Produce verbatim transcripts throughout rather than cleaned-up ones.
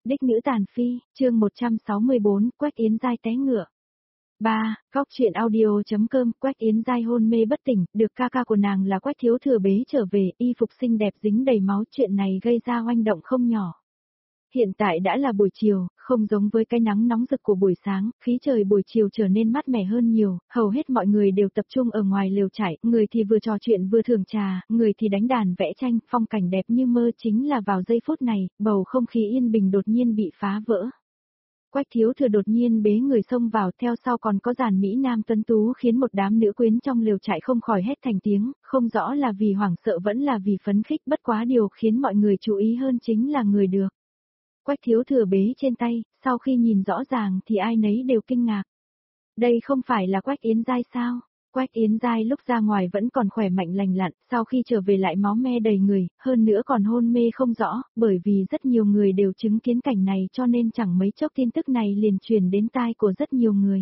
Đích nữ tàn phi, chương một trăm sáu mươi bốn, Quách Yến Giai té ngựa. ba. Góc truyện audio.com. Quách Yến Giai hôn mê bất tỉnh, được ca ca của nàng là Quách Thiếu Thừa bế trở về, y phục xinh đẹp dính đầy máu, chuyện này gây ra oanh động không nhỏ. Hiện tại đã là buổi chiều, không giống với cái nắng nóng rực của buổi sáng, khí trời buổi chiều trở nên mát mẻ hơn nhiều, hầu hết mọi người đều tập trung ở ngoài lều trại, người thì vừa trò chuyện vừa thưởng trà, người thì đánh đàn vẽ tranh, phong cảnh đẹp như mơ. Chính là vào giây phút này, bầu không khí yên bình đột nhiên bị phá vỡ. Quách Thiếu Thừa đột nhiên bế người xông vào, theo sau còn có dàn mỹ nam tuấn tú, khiến một đám nữ quyến trong lều trại không khỏi hét thành tiếng, không rõ là vì hoảng sợ vẫn là vì phấn khích, bất quá điều khiến mọi người chú ý hơn chính là người được Quách Thiếu Thừa bế trên tay, sau khi nhìn rõ ràng thì ai nấy đều kinh ngạc. Đây không phải là Quách Yến Giai sao? Quách Yến Giai lúc ra ngoài vẫn còn khỏe mạnh lành lặn, sau khi trở về lại máu me đầy người, hơn nữa còn hôn mê không rõ, bởi vì rất nhiều người đều chứng kiến cảnh này cho nên chẳng mấy chốc tin tức này liền truyền đến tai của rất nhiều người.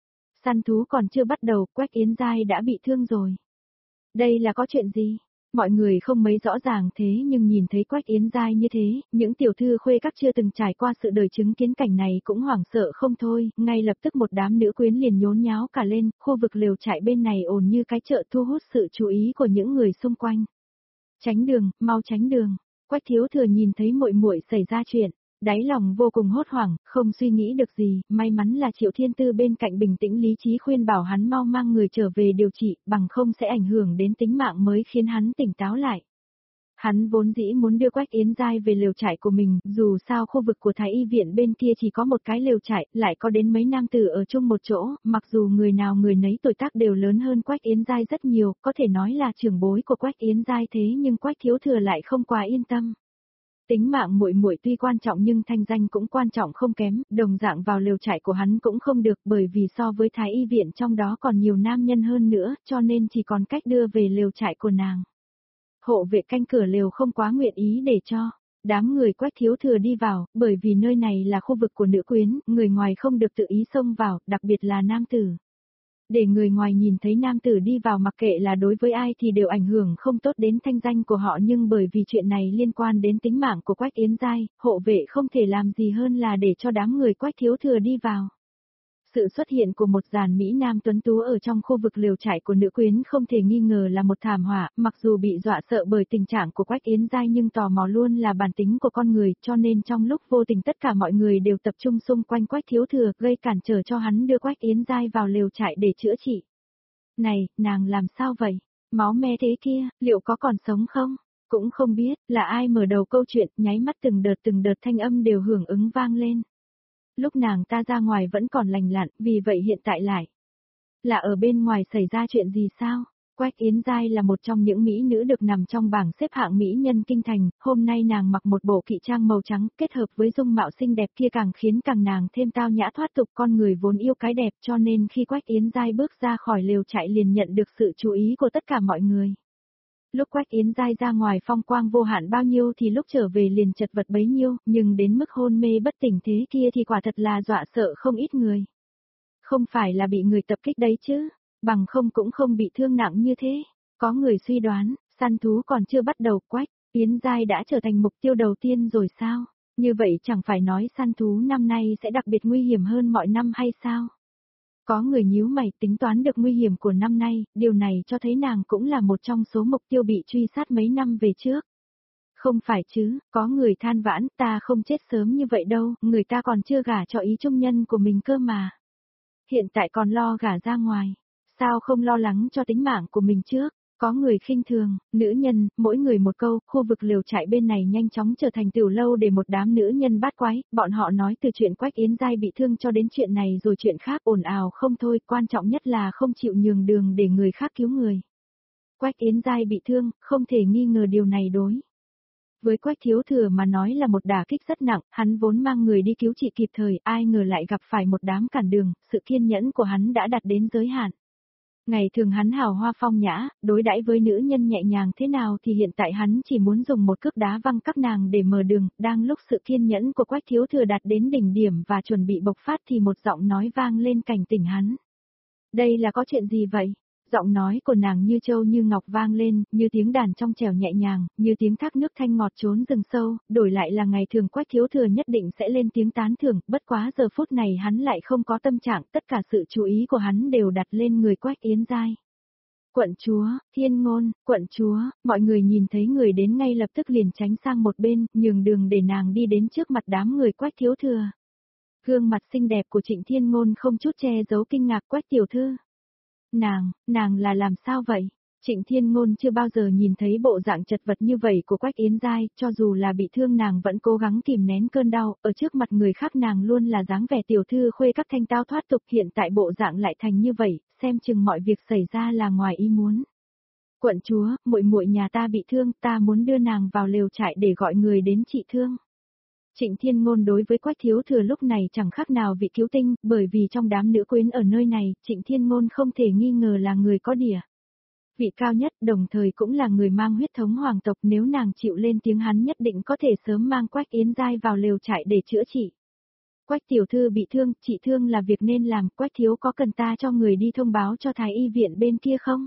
Săn thú còn chưa bắt đầu, Quách Yến Giai đã bị thương rồi. Đây là có chuyện gì? Mọi người không mấy rõ ràng thế nhưng nhìn thấy Quách Yến Giai như thế, những tiểu thư khuê các chưa từng trải qua sự đời chứng kiến cảnh này cũng hoảng sợ không thôi, ngay lập tức một đám nữ quyến liền nhốn nháo cả lên, khu vực lều trại bên này ồn như cái chợ thu hút sự chú ý của những người xung quanh. Tránh đường, mau tránh đường. Quách Thiếu Thừa nhìn thấy muội muội xảy ra chuyện, đáy lòng vô cùng hốt hoảng, không suy nghĩ được gì, may mắn là Triệu Thiên Tư bên cạnh bình tĩnh lý trí khuyên bảo hắn mau mang người trở về điều trị, bằng không sẽ ảnh hưởng đến tính mạng mới khiến hắn tỉnh táo lại. Hắn vốn dĩ muốn đưa Quách Yến Giai về lều trại của mình, dù sao khu vực của Thái Y viện bên kia chỉ có một cái lều trại, lại có đến mấy nam tử ở chung một chỗ, mặc dù người nào người nấy tuổi tác đều lớn hơn Quách Yến Giai rất nhiều, có thể nói là trưởng bối của Quách Yến Giai thế nhưng Quách Thiếu Thừa lại không quá yên tâm. Tính mạng muội muội tuy quan trọng nhưng thanh danh cũng quan trọng không kém, đồng dạng vào lều trại của hắn cũng không được bởi vì so với Thái Y viện trong đó còn nhiều nam nhân hơn nữa, cho nên chỉ còn cách đưa về lều trại của nàng. Hộ vệ canh cửa lều không quá nguyện ý để cho đám người Quách Thiếu Thừa đi vào, bởi vì nơi này là khu vực của nữ quyến, người ngoài không được tự ý xông vào, đặc biệt là nam tử. Để người ngoài nhìn thấy nam tử đi vào mặc kệ là đối với ai thì đều ảnh hưởng không tốt đến thanh danh của họ, nhưng bởi vì chuyện này liên quan đến tính mạng của Quách Yến Giai, hộ vệ không thể làm gì hơn là để cho đám người Quách Thiếu Thừa đi vào. Sự xuất hiện của một dàn mỹ nam tuấn tú ở trong khu vực lều trại của nữ quyến không thể nghi ngờ là một thảm họa, mặc dù bị dọa sợ bởi tình trạng của Quách Yến Giai nhưng tò mò luôn là bản tính của con người, cho nên trong lúc vô tình tất cả mọi người đều tập trung xung quanh Quách Thiếu Thừa, gây cản trở cho hắn đưa Quách Yến Giai vào lều trại để chữa trị. Này, nàng làm sao vậy? Máu me thế kia, liệu có còn sống không? Cũng không biết là ai mở đầu câu chuyện, nháy mắt từng đợt từng đợt thanh âm đều hưởng ứng vang lên. Lúc nàng ta ra ngoài vẫn còn lành lặn, vì vậy hiện tại lại là ở bên ngoài xảy ra chuyện gì sao? Quách Yến Giai là một trong những mỹ nữ được nằm trong bảng xếp hạng mỹ nhân kinh thành, hôm nay nàng mặc một bộ kỵ trang màu trắng, kết hợp với dung mạo xinh đẹp kia càng khiến càng nàng thêm tao nhã thoát tục, con người vốn yêu cái đẹp cho nên khi Quách Yến Giai bước ra khỏi lều trại liền nhận được sự chú ý của tất cả mọi người. Lúc Quách Yến Giai ra ngoài phong quang vô hạn bao nhiêu thì lúc trở về liền chật vật bấy nhiêu, nhưng đến mức hôn mê bất tỉnh thế kia thì quả thật là dọa sợ không ít người. Không phải là bị người tập kích đấy chứ, bằng không cũng không bị thương nặng như thế. Có người suy đoán, săn thú còn chưa bắt đầu, Quách Yến Giai đã trở thành mục tiêu đầu tiên rồi sao? Như vậy chẳng phải nói săn thú năm nay sẽ đặc biệt nguy hiểm hơn mọi năm hay sao? Có người nhíu mày tính toán được nguy hiểm của năm nay, điều này cho thấy nàng cũng là một trong số mục tiêu bị truy sát mấy năm về trước. Không phải chứ, có người than vãn, ta không chết sớm như vậy đâu, người ta còn chưa gả cho ý trung nhân của mình cơ mà. Hiện tại còn lo gả ra ngoài, sao không lo lắng cho tính mạng của mình trước? Có người khinh thường, nữ nhân, mỗi người một câu, khu vực lều trại bên này nhanh chóng trở thành tiểu lâu để một đám nữ nhân bát quái, bọn họ nói từ chuyện Quách Yến Giai bị thương cho đến chuyện này rồi chuyện khác ồn ào không thôi, quan trọng nhất là không chịu nhường đường để người khác cứu người. Quách Yến Giai bị thương, không thể nghi ngờ điều này đối với Quách Thiếu Thừa mà nói là một đả kích rất nặng, hắn vốn mang người đi cứu trị kịp thời, ai ngờ lại gặp phải một đám cản đường, sự kiên nhẫn của hắn đã đạt đến giới hạn. Ngày thường hắn hào hoa phong nhã, đối đãi với nữ nhân nhẹ nhàng thế nào thì hiện tại hắn chỉ muốn dùng một cước đá văng các nàng để mở đường, đang lúc sự kiên nhẫn của Quách Thiếu Thừa đạt đến đỉnh điểm và chuẩn bị bộc phát thì một giọng nói vang lên cảnh tỉnh hắn. Đây là có chuyện gì vậy? Giọng nói của nàng như châu như ngọc vang lên, như tiếng đàn trong trẻo nhẹ nhàng, như tiếng thác nước thanh ngọt trốn rừng sâu, đổi lại là ngày thường Quách Thiếu Thừa nhất định sẽ lên tiếng tán thưởng, bất quá giờ phút này hắn lại không có tâm trạng, tất cả sự chú ý của hắn đều đặt lên người Quách Yến Giai. Quận chúa, Thiên Ngôn, quận chúa, mọi người nhìn thấy người đến ngay lập tức liền tránh sang một bên, nhường đường để nàng đi đến trước mặt đám người Quách Thiếu Thừa. Gương mặt xinh đẹp của Trịnh Thiên Ngôn không chút che giấu kinh ngạc. Quách tiểu thư. Nàng, nàng là làm sao vậy? Trịnh Thiên Ngôn chưa bao giờ nhìn thấy bộ dạng chật vật như vậy của Quách Yến Giai, cho dù là bị thương nàng vẫn cố gắng kìm nén cơn đau, ở trước mặt người khác nàng luôn là dáng vẻ tiểu thư khuê các thanh tao thoát tục, hiện tại bộ dạng lại thành như vậy, xem chừng mọi việc xảy ra là ngoài ý muốn. Quận chúa, muội muội nhà ta bị thương, ta muốn đưa nàng vào lều trại để gọi người đến trị thương. Trịnh Thiên Ngôn đối với Quách Thiếu Thừa lúc này chẳng khác nào vị cứu tinh, bởi vì trong đám nữ quyến ở nơi này, Trịnh Thiên Ngôn không thể nghi ngờ là người có địa vị cao nhất, đồng thời cũng là người mang huyết thống hoàng tộc, nếu nàng chịu lên tiếng hắn nhất định có thể sớm mang Quách Yến Giai vào lều trại để chữa trị. Quách tiểu thư bị thương, trị thương là việc nên làm, Quách thiếu có cần ta cho người đi thông báo cho thái y viện bên kia không?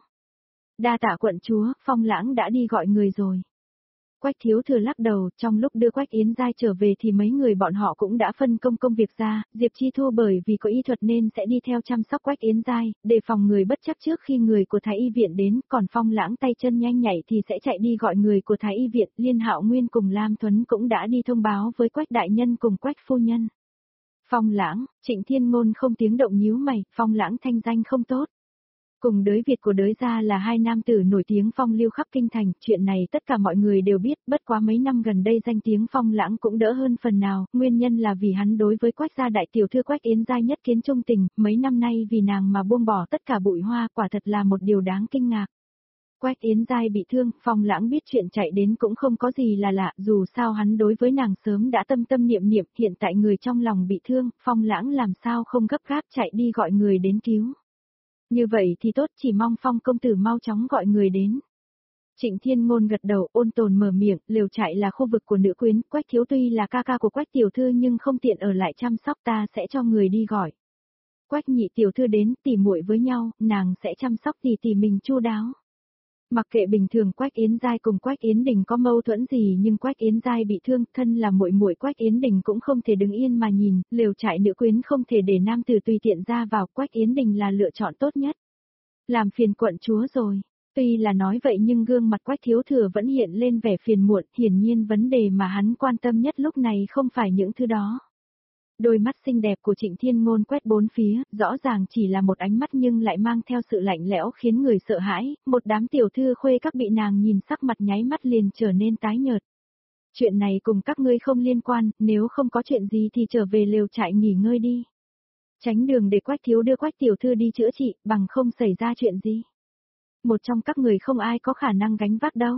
Đa tạ quận chúa, Phong Lãng đã đi gọi người rồi. Quách Thiếu Thừa lắc đầu, trong lúc đưa Quách Yến Giai trở về thì mấy người bọn họ cũng đã phân công công việc ra, Diệp Chi Thu bởi vì có y thuật nên sẽ đi theo chăm sóc Quách Yến Giai, đề phòng người bất chấp trước khi người của Thái Y Viện đến, còn Phong Lãng tay chân nhanh nhạy thì sẽ chạy đi gọi người của Thái Y Viện, Liên Hạo Nguyên cùng Lam Thuấn cũng đã đi thông báo với Quách Đại Nhân cùng Quách Phu Nhân. Phong Lãng, Trịnh Thiên Ngôn không tiếng động nhíu mày, Phong Lãng thanh danh không tốt. Cùng đới Việt của đới gia là hai nam tử nổi tiếng phong lưu khắp kinh thành, chuyện này tất cả mọi người đều biết, bất quá mấy năm gần đây danh tiếng Phong Lãng cũng đỡ hơn phần nào, nguyên nhân là vì hắn đối với Quách gia đại tiểu thư Quách Yến Giai nhất kiến trung tình, mấy năm nay vì nàng mà buông bỏ tất cả bụi hoa, quả thật là một điều đáng kinh ngạc. Quách Yến Giai bị thương, Phong Lãng biết chuyện chạy đến cũng không có gì là lạ, dù sao hắn đối với nàng sớm đã tâm tâm niệm niệm, hiện tại người trong lòng bị thương, Phong Lãng làm sao không gấp gáp chạy đi gọi người đến cứu. Như vậy thì tốt, chỉ mong Phong công tử mau chóng gọi người đến. Trịnh Thiên Ngôn gật đầu, ôn tồn mở miệng, lều trại là khu vực của nữ quyến, Quách thiếu tuy là ca ca của Quách tiểu thư nhưng không tiện ở lại chăm sóc, ta sẽ cho người đi gọi. Quách nhị tiểu thư đến, tỉ muội với nhau, nàng sẽ chăm sóc tỉ tỉ mình chu đáo. Mặc kệ bình thường Quách Yến Giai cùng Quách Yến Đình có mâu thuẫn gì, nhưng Quách Yến Giai bị thương, thân là muội muội Quách Yến Đình cũng không thể đứng yên mà nhìn, lều trại nữ quyến không thể để nam tử tùy tiện ra vào, Quách Yến Đình là lựa chọn tốt nhất. Làm phiền quận chúa rồi. Tuy là nói vậy nhưng gương mặt Quách Thiếu Thừa vẫn hiện lên vẻ phiền muộn, hiển nhiên vấn đề mà hắn quan tâm nhất lúc này không phải những thứ đó. Đôi mắt xinh đẹp của Trịnh Thiên Ngôn quét bốn phía, rõ ràng chỉ là một ánh mắt nhưng lại mang theo sự lạnh lẽo khiến người sợ hãi, một đám tiểu thư khuê các bị nàng nhìn sắc mặt nháy mắt liền trở nên tái nhợt. Chuyện này cùng các ngươi không liên quan, nếu không có chuyện gì thì trở về lều trại nghỉ ngơi đi. Tránh đường để Quách thiếu đưa Quách tiểu thư đi chữa trị, bằng không xảy ra chuyện gì. Một trong các người không ai có khả năng gánh vác đâu.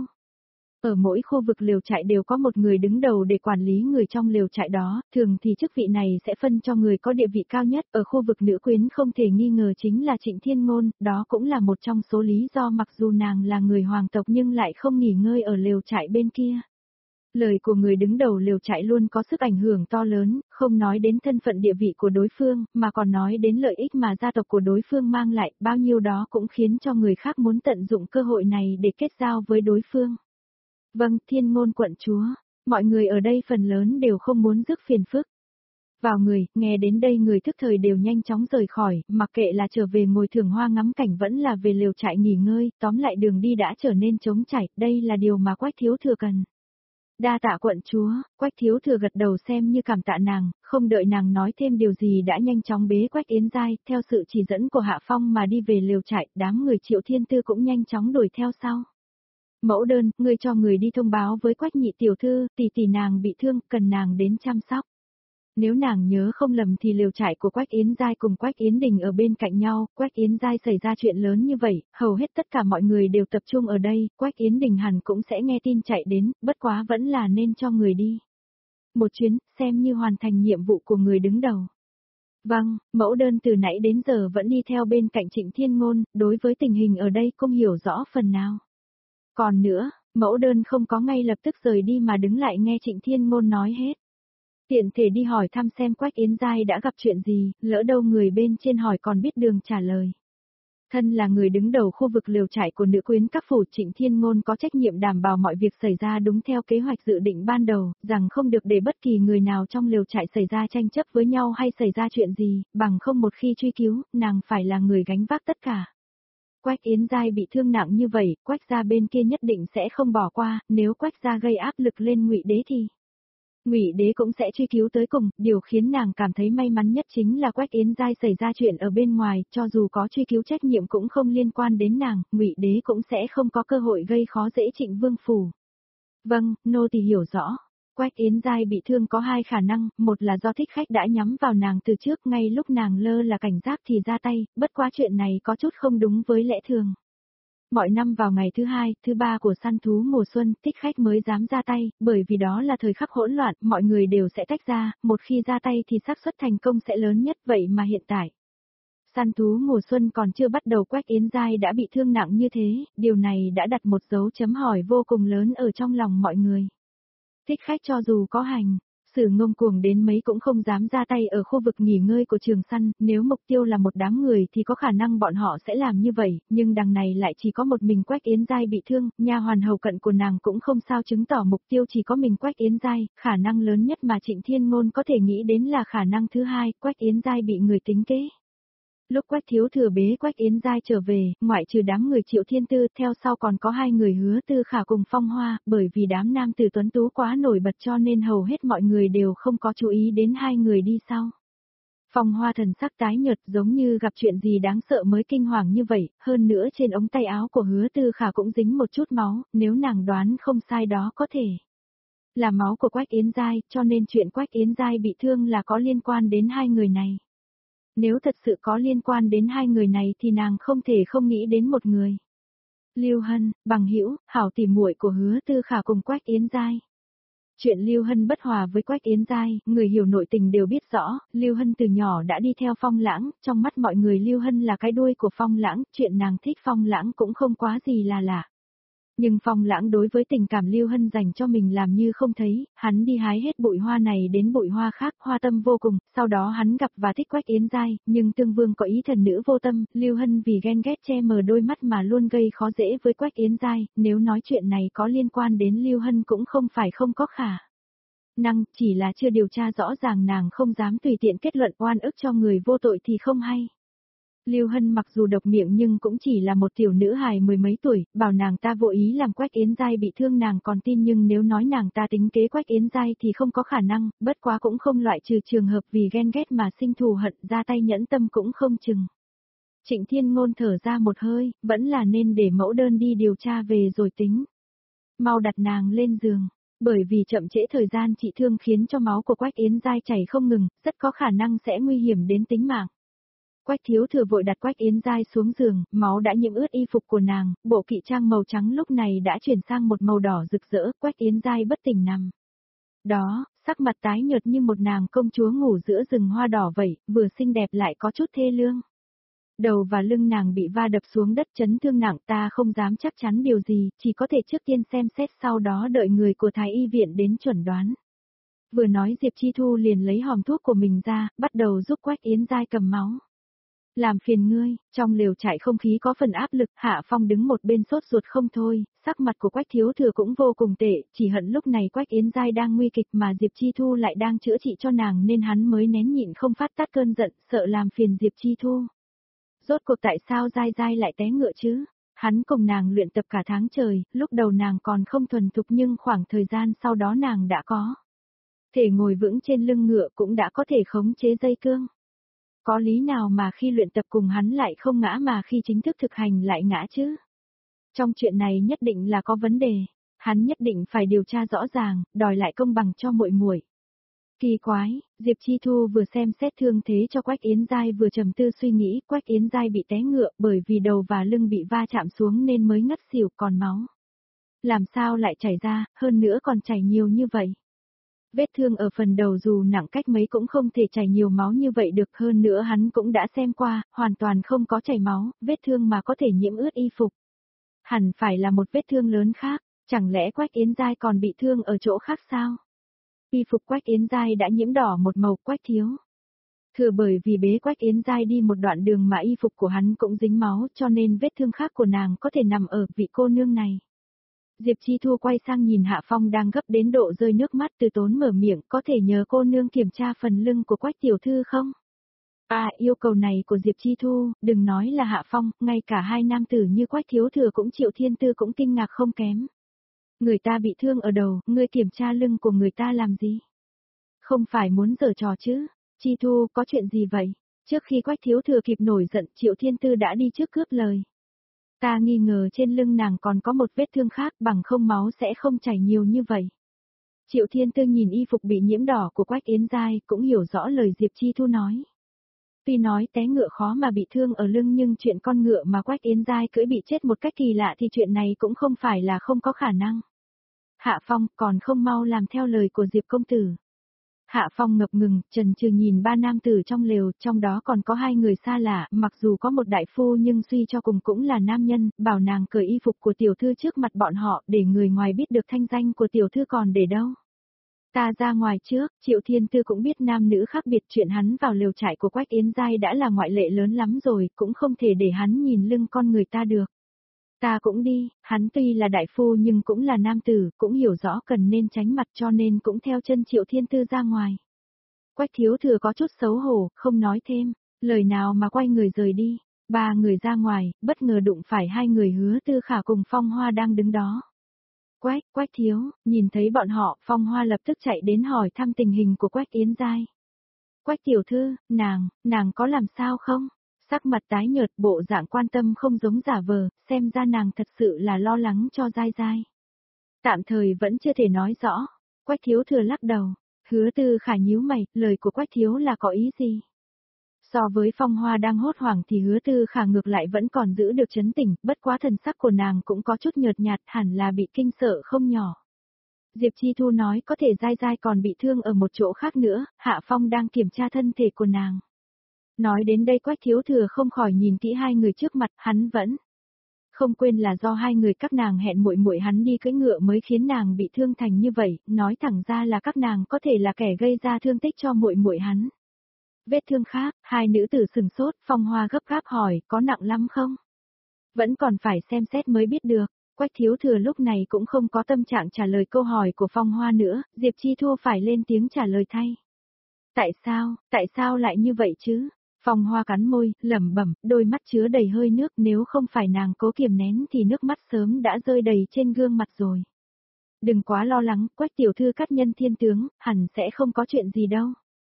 Ở mỗi khu vực lều trại đều có một người đứng đầu để quản lý người trong lều trại đó, thường thì chức vị này sẽ phân cho người có địa vị cao nhất, ở khu vực nữ quyến không thể nghi ngờ chính là Trịnh Thiên Ngôn, đó cũng là một trong số lý do mặc dù nàng là người hoàng tộc nhưng lại không nghỉ ngơi ở lều trại bên kia. Lời của người đứng đầu lều trại luôn có sức ảnh hưởng to lớn, không nói đến thân phận địa vị của đối phương, mà còn nói đến lợi ích mà gia tộc của đối phương mang lại, bao nhiêu đó cũng khiến cho người khác muốn tận dụng cơ hội này để kết giao với đối phương. Vâng, Thiên Ngôn quận chúa, mọi người ở đây phần lớn đều không muốn rước phiền phức. Vào người, nghe đến đây người thức thời đều nhanh chóng rời khỏi, mặc kệ là trở về ngồi thưởng hoa ngắm cảnh vẫn là về lều trại nghỉ ngơi, tóm lại đường đi đã trở nên trống trải, đây là điều mà Quách Thiếu Thừa cần. Đa tạ quận chúa, Quách Thiếu Thừa gật đầu xem như cảm tạ nàng, không đợi nàng nói thêm điều gì đã nhanh chóng bế Quách Yến Giai, theo sự chỉ dẫn của Hạ Phong mà đi về lều trại, đám người Triệu Thiên Tư cũng nhanh chóng đuổi theo sau. Mẫu đơn, ngươi cho người đi thông báo với Quách nhị tiểu thư, tỷ tỷ nàng bị thương, cần nàng đến chăm sóc. Nếu nàng nhớ không lầm thì lều trại của Quách Yến Giai cùng Quách Yến Đình ở bên cạnh nhau, Quách Yến Giai xảy ra chuyện lớn như vậy, hầu hết tất cả mọi người đều tập trung ở đây, Quách Yến Đình hẳn cũng sẽ nghe tin chạy đến, bất quá vẫn là nên cho người đi. Một chuyến, xem như hoàn thành nhiệm vụ của người đứng đầu. Vâng, mẫu đơn từ nãy đến giờ vẫn đi theo bên cạnh Trịnh Thiên Ngôn, đối với tình hình ở đây cũng hiểu rõ phần nào. Còn nữa, mẫu đơn không có ngay lập tức rời đi mà đứng lại nghe Trịnh Thiên Ngôn nói hết. Tiện thể đi hỏi thăm xem Quách Yến Giai đã gặp chuyện gì, lỡ đâu người bên trên hỏi còn biết đường trả lời. Thân là người đứng đầu khu vực lều trại của nữ quyến các phủ, Trịnh Thiên Ngôn có trách nhiệm đảm bảo mọi việc xảy ra đúng theo kế hoạch dự định ban đầu, rằng không được để bất kỳ người nào trong lều trại xảy ra tranh chấp với nhau hay xảy ra chuyện gì, bằng không một khi truy cứu, nàng phải là người gánh vác tất cả. Quách Yến Giai bị thương nặng như vậy, Quách gia bên kia nhất định sẽ không bỏ qua, nếu Quách gia gây áp lực lên Ngụy Đế thì Ngụy Đế cũng sẽ truy cứu tới cùng, điều khiến nàng cảm thấy may mắn nhất chính là Quách Yến Giai xảy ra chuyện ở bên ngoài, cho dù có truy cứu trách nhiệm cũng không liên quan đến nàng, Ngụy Đế cũng sẽ không có cơ hội gây khó dễ Trịnh Vương phủ. Vâng, nô tỳ hiểu rõ. Quách Yến Giai bị thương có hai khả năng, một là do thích khách đã nhắm vào nàng từ trước, ngay lúc nàng lơ là cảnh giác thì ra tay, bất quá chuyện này có chút không đúng với lẽ thường. Mọi năm vào ngày thứ hai, thứ ba của săn thú mùa xuân, thích khách mới dám ra tay, bởi vì đó là thời khắc hỗn loạn, mọi người đều sẽ tách ra, một khi ra tay thì xác suất thành công sẽ lớn nhất, vậy mà hiện tại. Săn thú mùa xuân còn chưa bắt đầu, Quách Yến Giai đã bị thương nặng như thế, điều này đã đặt một dấu chấm hỏi vô cùng lớn ở trong lòng mọi người. Thích khách cho dù có hành xử ngông cuồng đến mấy cũng không dám ra tay ở khu vực nghỉ ngơi của trường săn, nếu mục tiêu là một đám người thì có khả năng bọn họ sẽ làm như vậy, nhưng đằng này lại chỉ có một mình Quách Yến Giai bị thương, nha hoàn hầu cận của nàng cũng không sao chứng tỏ mục tiêu chỉ có mình Quách Yến Giai, khả năng lớn nhất mà Trịnh Thiên Ngôn có thể nghĩ đến là khả năng thứ hai, Quách Yến Giai bị người tính kế. Lúc Quách thiếu thừa bế Quách Yến Giai trở về, ngoại trừ đám người Triệu Thiên Tư, theo sau còn có hai người Hứa Tư Khả cùng Phong Hoa, bởi vì đám nam tử tuấn tú quá nổi bật cho nên hầu hết mọi người đều không có chú ý đến hai người đi sau. Phong Hoa thần sắc tái nhợt giống như gặp chuyện gì đáng sợ mới kinh hoàng như vậy, hơn nữa trên ống tay áo của Hứa Tư Khả cũng dính một chút máu, nếu nàng đoán không sai đó có thể là máu của Quách Yến Giai, cho nên chuyện Quách Yến Giai bị thương là có liên quan đến hai người này. Nếu thật sự có liên quan đến hai người này thì nàng không thể không nghĩ đến một người. Lưu Hân, bằng hữu, hảo tỉ muội của Hứa Tư Khả cùng Quách Yến Giai. Chuyện Lưu Hân bất hòa với Quách Yến Giai, người hiểu nội tình đều biết rõ, Lưu Hân từ nhỏ đã đi theo Phong Lãng, trong mắt mọi người Lưu Hân là cái đuôi của Phong Lãng, chuyện nàng thích Phong Lãng cũng không quá gì là lạ. Nhưng Phong Lãng đối với tình cảm Lưu Hân dành cho mình làm như không thấy, hắn đi hái hết bụi hoa này đến bụi hoa khác, hoa tâm vô cùng, sau đó hắn gặp và thích Quách Yến Giai, nhưng Tương Vương có ý thần nữ vô tâm, Lưu Hân vì ghen ghét che mờ đôi mắt mà luôn gây khó dễ với Quách Yến Giai, nếu nói chuyện này có liên quan đến Lưu Hân cũng không phải không có khả năng, chỉ là chưa điều tra rõ ràng, nàng không dám tùy tiện kết luận oan ức cho người vô tội thì không hay. Lưu Hân mặc dù độc miệng nhưng cũng chỉ là một tiểu nữ hài mười mấy tuổi, bảo nàng ta vô ý làm Quách Yến Giai bị thương nàng còn tin, nhưng nếu nói nàng ta tính kế Quách Yến Giai thì không có khả năng, bất quá cũng không loại trừ trường hợp vì ghen ghét mà sinh thù hận, ra tay nhẫn tâm cũng không chừng. Trịnh Thiên Ngôn thở ra một hơi, vẫn là nên để mẫu đơn đi điều tra về rồi tính. Mau đặt nàng lên giường. Bởi vì chậm trễ thời gian trị thương khiến cho máu của Quách Yến Giai chảy không ngừng, rất có khả năng sẽ nguy hiểm đến tính mạng. Quách thiếu thừa vội đặt Quách Yến Giai xuống giường, máu đã nhiễm ướt y phục của nàng, bộ kỵ trang màu trắng lúc này đã chuyển sang một màu đỏ rực rỡ, Quách Yến Giai bất tỉnh nằm đó, sắc mặt tái nhợt như một nàng công chúa ngủ giữa rừng hoa đỏ vậy, vừa xinh đẹp lại có chút thê lương. Đầu và lưng nàng bị va đập xuống đất chấn thương nặng, ta không dám chắc chắn điều gì, chỉ có thể trước tiên xem xét sau đó đợi người của Thái y viện đến chuẩn đoán. Vừa nói Diệp Chi Thu liền lấy hòm thuốc của mình ra, bắt đầu giúp Quách Yến Giai cầm máu. Làm phiền ngươi, trong lều trại không khí có phần áp lực, Hạ Phong đứng một bên sốt ruột không thôi, sắc mặt của Quách thiếu thừa cũng vô cùng tệ, chỉ hận lúc này Quách Yến Giai đang nguy kịch mà Diệp Chi Thu lại đang chữa trị cho nàng nên hắn mới nén nhịn không phát tát cơn giận, sợ làm phiền Diệp Chi Thu. Rốt cuộc tại sao Giai Giai lại té ngựa chứ? Hắn cùng nàng luyện tập cả tháng trời, lúc đầu nàng còn không thuần thục nhưng khoảng thời gian sau đó nàng đã có thể ngồi vững trên lưng ngựa, cũng đã có thể khống chế dây cương. Có lý nào mà khi luyện tập cùng hắn lại không ngã mà khi chính thức thực hành lại ngã chứ? Trong chuyện này nhất định là có vấn đề, hắn nhất định phải điều tra rõ ràng, đòi lại công bằng cho muội muội. Kỳ quái, Diệp Chi Thu vừa xem xét thương thế cho Quách Yến Giai vừa trầm tư suy nghĩ, Quách Yến Giai bị té ngựa bởi vì đầu và lưng bị va chạm xuống nên mới ngất xỉu, còn máu làm sao lại chảy ra, hơn nữa còn chảy nhiều như vậy. Vết thương ở phần đầu dù nặng cách mấy cũng không thể chảy nhiều máu như vậy được, hơn nữa hắn cũng đã xem qua, hoàn toàn không có chảy máu, vết thương mà có thể nhiễm ướt y phục. Hẳn phải là một vết thương lớn khác, chẳng lẽ Quách Yến Giai còn bị thương ở chỗ khác sao? Y phục Quách Yến Giai đã nhiễm đỏ một màu, Quách thiếu Thừa bởi vì bế Quách Yến Giai đi một đoạn đường mà y phục của hắn cũng dính máu cho nên vết thương khác của nàng có thể nằm ở vị cô nương này. Diệp Chi Thu quay sang nhìn Hạ Phong đang gấp đến độ rơi nước mắt từ tốn mở miệng, có thể nhờ cô nương kiểm tra phần lưng của Quách tiểu thư không? À, yêu cầu này của Diệp Chi Thu, đừng nói là Hạ Phong, ngay cả hai nam tử như Quách thiếu thừa cũng Triệu Thiên Tư cũng kinh ngạc không kém. Người ta bị thương ở đầu, ngươi kiểm tra lưng của người ta làm gì? Không phải muốn giở trò chứ? Chi Thu, có chuyện gì vậy? Trước khi Quách thiếu thừa kịp nổi giận, Triệu Thiên Tư đã đi trước cướp lời. Ta nghi ngờ trên lưng nàng còn có một vết thương khác, bằng không máu sẽ không chảy nhiều như vậy. Triệu Thiên Tư nhìn y phục bị nhiễm đỏ của Quách Yến Giai, cũng hiểu rõ lời Diệp Chi Thu nói. Tuy nói té ngựa khó mà bị thương ở lưng nhưng chuyện con ngựa mà Quách Yến Giai cưỡi bị chết một cách kỳ lạ thì chuyện này cũng không phải là không có khả năng. Hạ Phong còn không mau làm theo lời của Diệp công tử. Hạ Phong ngập ngừng, chần chừ nhìn ba nam tử trong lều, trong đó còn có hai người xa lạ, mặc dù có một đại phu nhưng suy cho cùng cũng là nam nhân, bảo nàng cởi y phục của tiểu thư trước mặt bọn họ để người ngoài biết được thanh danh của tiểu thư còn để đâu. Ta ra ngoài trước, Triệu Thiên Tư cũng biết nam nữ khác biệt, chuyện hắn vào lều trại của Quách Yến Giai đã là ngoại lệ lớn lắm rồi, cũng không thể để hắn nhìn lưng con người ta được. Ta cũng đi, hắn tuy là đại phu nhưng cũng là nam tử, cũng hiểu rõ cần nên tránh mặt cho nên cũng theo chân Triệu Thiên Tư ra ngoài. Quách thiếu thừa có chút xấu hổ, không nói thêm, lời nào mà quay người rời đi. Ba người ra ngoài, bất ngờ đụng phải hai người Hứa Tư Khả cùng Phong Hoa đang đứng đó. Quách, Quách thiếu, nhìn thấy bọn họ, Phong Hoa lập tức chạy đến hỏi thăm tình hình của Quách Yến Giai. Quách tiểu thư, nàng, nàng có làm sao không? Sắc mặt tái nhợt, bộ dạng quan tâm không giống giả vờ, xem ra nàng thật sự là lo lắng cho Giai Giai. Tạm thời vẫn chưa thể nói rõ. Quách thiếu thừa lắc đầu. Hứa Tư Khả nhíu mày, lời của Quách thiếu là có ý gì? So với Phong Hoa đang hốt hoảng thì Hứa Tư Khả ngược lại vẫn còn giữ được trấn tĩnh, bất quá thần sắc của nàng cũng có chút nhợt nhạt, hẳn là bị kinh sợ không nhỏ. Diệp Chi Thu nói có thể Giai Giai còn bị thương ở một chỗ khác nữa, Hạ Phong đang kiểm tra thân thể của nàng. Nói đến đây Quách thiếu thừa không khỏi nhìn kỹ hai người trước mặt, hắn vẫn không quên là do hai người các nàng hẹn muội muội hắn đi cưỡi ngựa mới khiến nàng bị thương thành như vậy, nói thẳng ra là các nàng có thể là kẻ gây ra thương tích cho muội muội hắn. Vết thương khác, hai nữ tử sừng sốt, Phong Hoa gấp gáp hỏi, có nặng lắm không? Vẫn còn phải xem xét mới biết được. Quách thiếu thừa lúc này cũng không có tâm trạng trả lời câu hỏi của Phong Hoa nữa, Diệp Chi Thu phải lên tiếng trả lời thay. Tại sao, tại sao lại như vậy chứ? Phong Hoa cắn môi, lẩm bẩm, đôi mắt chứa đầy hơi nước, nếu không phải nàng cố kiềm nén thì nước mắt sớm đã rơi đầy trên gương mặt rồi. Đừng quá lo lắng, Quách tiểu thư cắt nhân thiên tướng, hẳn sẽ không có chuyện gì đâu.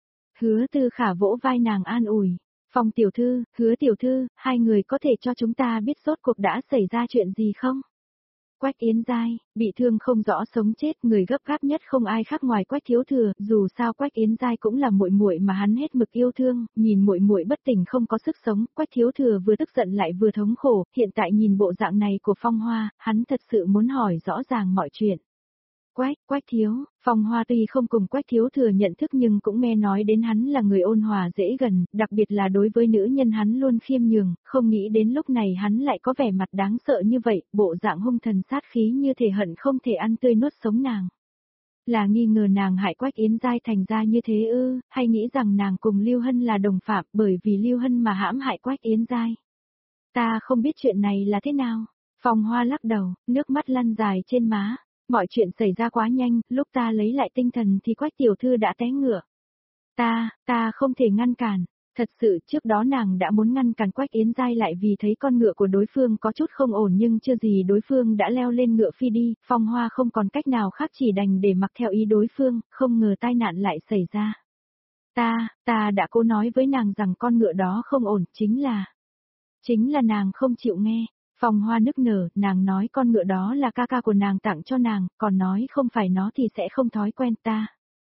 Hứa Tư Khả vỗ vai nàng an ủi. Phong tiểu thư, Hứa tiểu thư, hai người có thể cho chúng ta biết rốt cuộc đã xảy ra chuyện gì không? Quách Yến Giai, bị thương không rõ sống chết, người gấp gáp nhất không ai khác ngoài Quách thiếu thừa, dù sao Quách Yến Giai cũng là muội muội mà hắn hết mực yêu thương, nhìn muội muội bất tỉnh không có sức sống, Quách thiếu thừa vừa tức giận lại vừa thống khổ, hiện tại nhìn bộ dạng này của Phong Hoa, hắn thật sự muốn hỏi rõ ràng mọi chuyện. Quách, Quách thiếu, Phong Hoa tuy không cùng Quách thiếu thừa nhận thức nhưng cũng nghe nói đến hắn là người ôn hòa dễ gần, đặc biệt là đối với nữ nhân hắn luôn khiêm nhường, không nghĩ đến lúc này hắn lại có vẻ mặt đáng sợ như vậy, bộ dạng hung thần sát khí như thể hận không thể ăn tươi nuốt sống nàng. Là nghi ngờ nàng hại Quách Yến Giai thành ra như thế ư, hay nghĩ rằng nàng cùng Lưu Hân là đồng phạm bởi vì Lưu Hân mà hãm hại Quách Yến Giai. Ta không biết chuyện này là thế nào. Phong Hoa lắc đầu, nước mắt lăn dài trên má. Mọi chuyện xảy ra quá nhanh, lúc ta lấy lại tinh thần thì Quách tiểu thư đã té ngựa. Ta, ta không thể ngăn cản. Thật sự trước đó nàng đã muốn ngăn cản Quách Yến Giai lại vì thấy con ngựa của đối phương có chút không ổn nhưng chưa gì đối phương đã leo lên ngựa phi đi, Phong Hoa không còn cách nào khác chỉ đành để mặc theo ý đối phương, không ngờ tai nạn lại xảy ra. Ta, ta đã cố nói với nàng rằng con ngựa đó không ổn, chính là... Chính là nàng không chịu nghe. Phong Hoa nức nở, nàng nói con ngựa đó là ca ca của nàng tặng cho nàng, còn nói không phải nó thì sẽ không thói quen ta.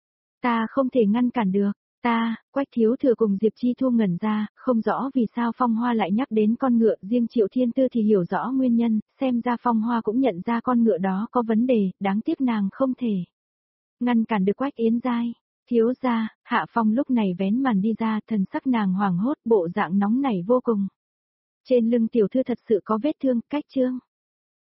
Ta không thể ngăn cản được, ta, Quách thiếu thừa cùng Diệp Chi Thu ngẩn ra, không rõ vì sao Phong Hoa lại nhắc đến con ngựa, riêng Triệu Thiên Tư thì hiểu rõ nguyên nhân, xem ra Phong Hoa cũng nhận ra con ngựa đó có vấn đề, đáng tiếc nàng không thể ngăn cản được Quách Yến Giai. Thiếu gia, Hạ Phong lúc này vén màn đi ra, thần sắc nàng hoảng hốt, bộ dạng nóng nảy vô cùng. Trên lưng tiểu thư thật sự có vết thương, cách chương.